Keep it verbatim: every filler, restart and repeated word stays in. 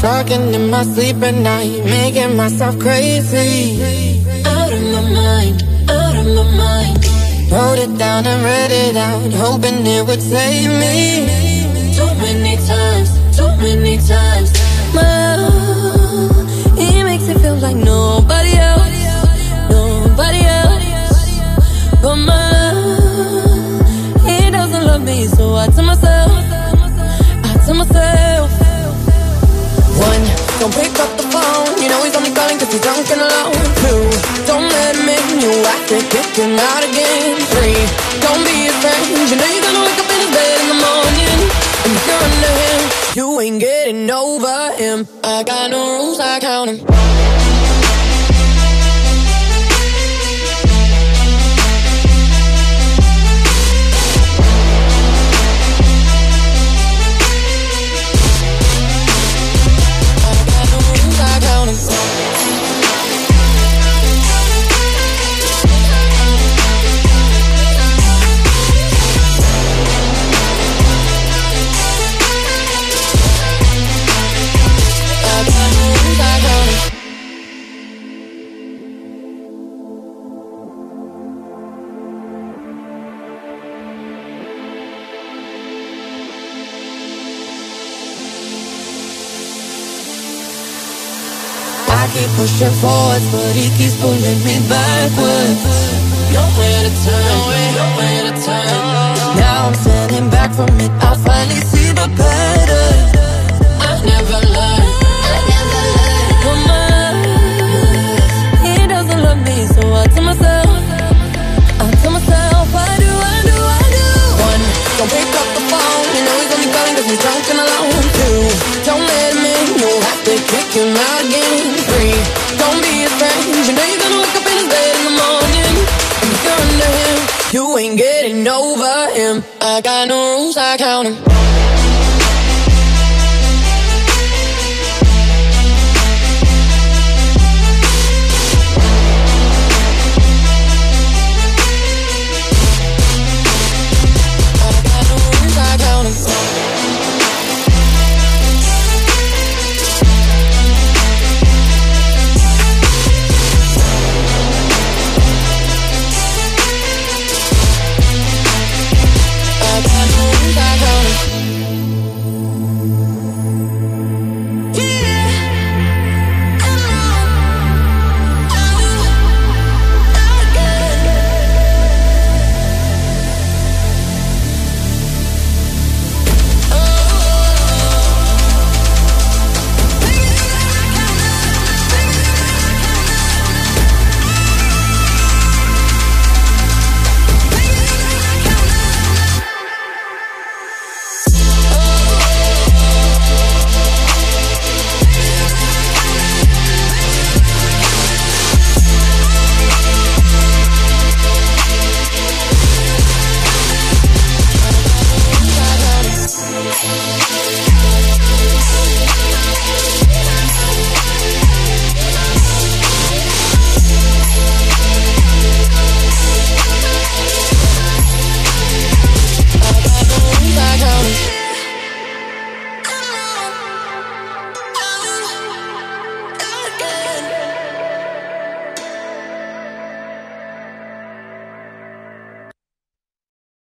Talking in my sleep at night, making myself crazy. Out of my mind, out of my mind. Wrote it down and read it out, hoping it would save me. Too many times, too many times. My love, it makes it feel like nobody else, nobody else but my love. He doesn't love me, so I tell myself, I tell myself. One, don't pick up the phone, you know he's only calling cause he's drunk and alone. Two, don't let him in, you have to kick him out again. Three, don't be his friend, you know you're gonna wake up in his bed in the morning. And if you're under him, you ain't getting over him. I got no rules, I count him. I keep pushing forwards, but he keeps pulling me backwards. Nowhere to turn, nowhere to turn. Now I'm standing back from it, I finally see the pattern. I never learned, I never learned. But my love, he doesn't love me, so I tell myself, I tell myself, I do, I do, I do. One, don't pick up the phone, you know he's only calling cause he's drunk and alone. Two, don't let him in, you'll have to kick him out again. Three, don't be his friend, you know you're gonna wake up in his bed in the morning. And if you're under him, you ain't getting over him. I got no rules, I count him.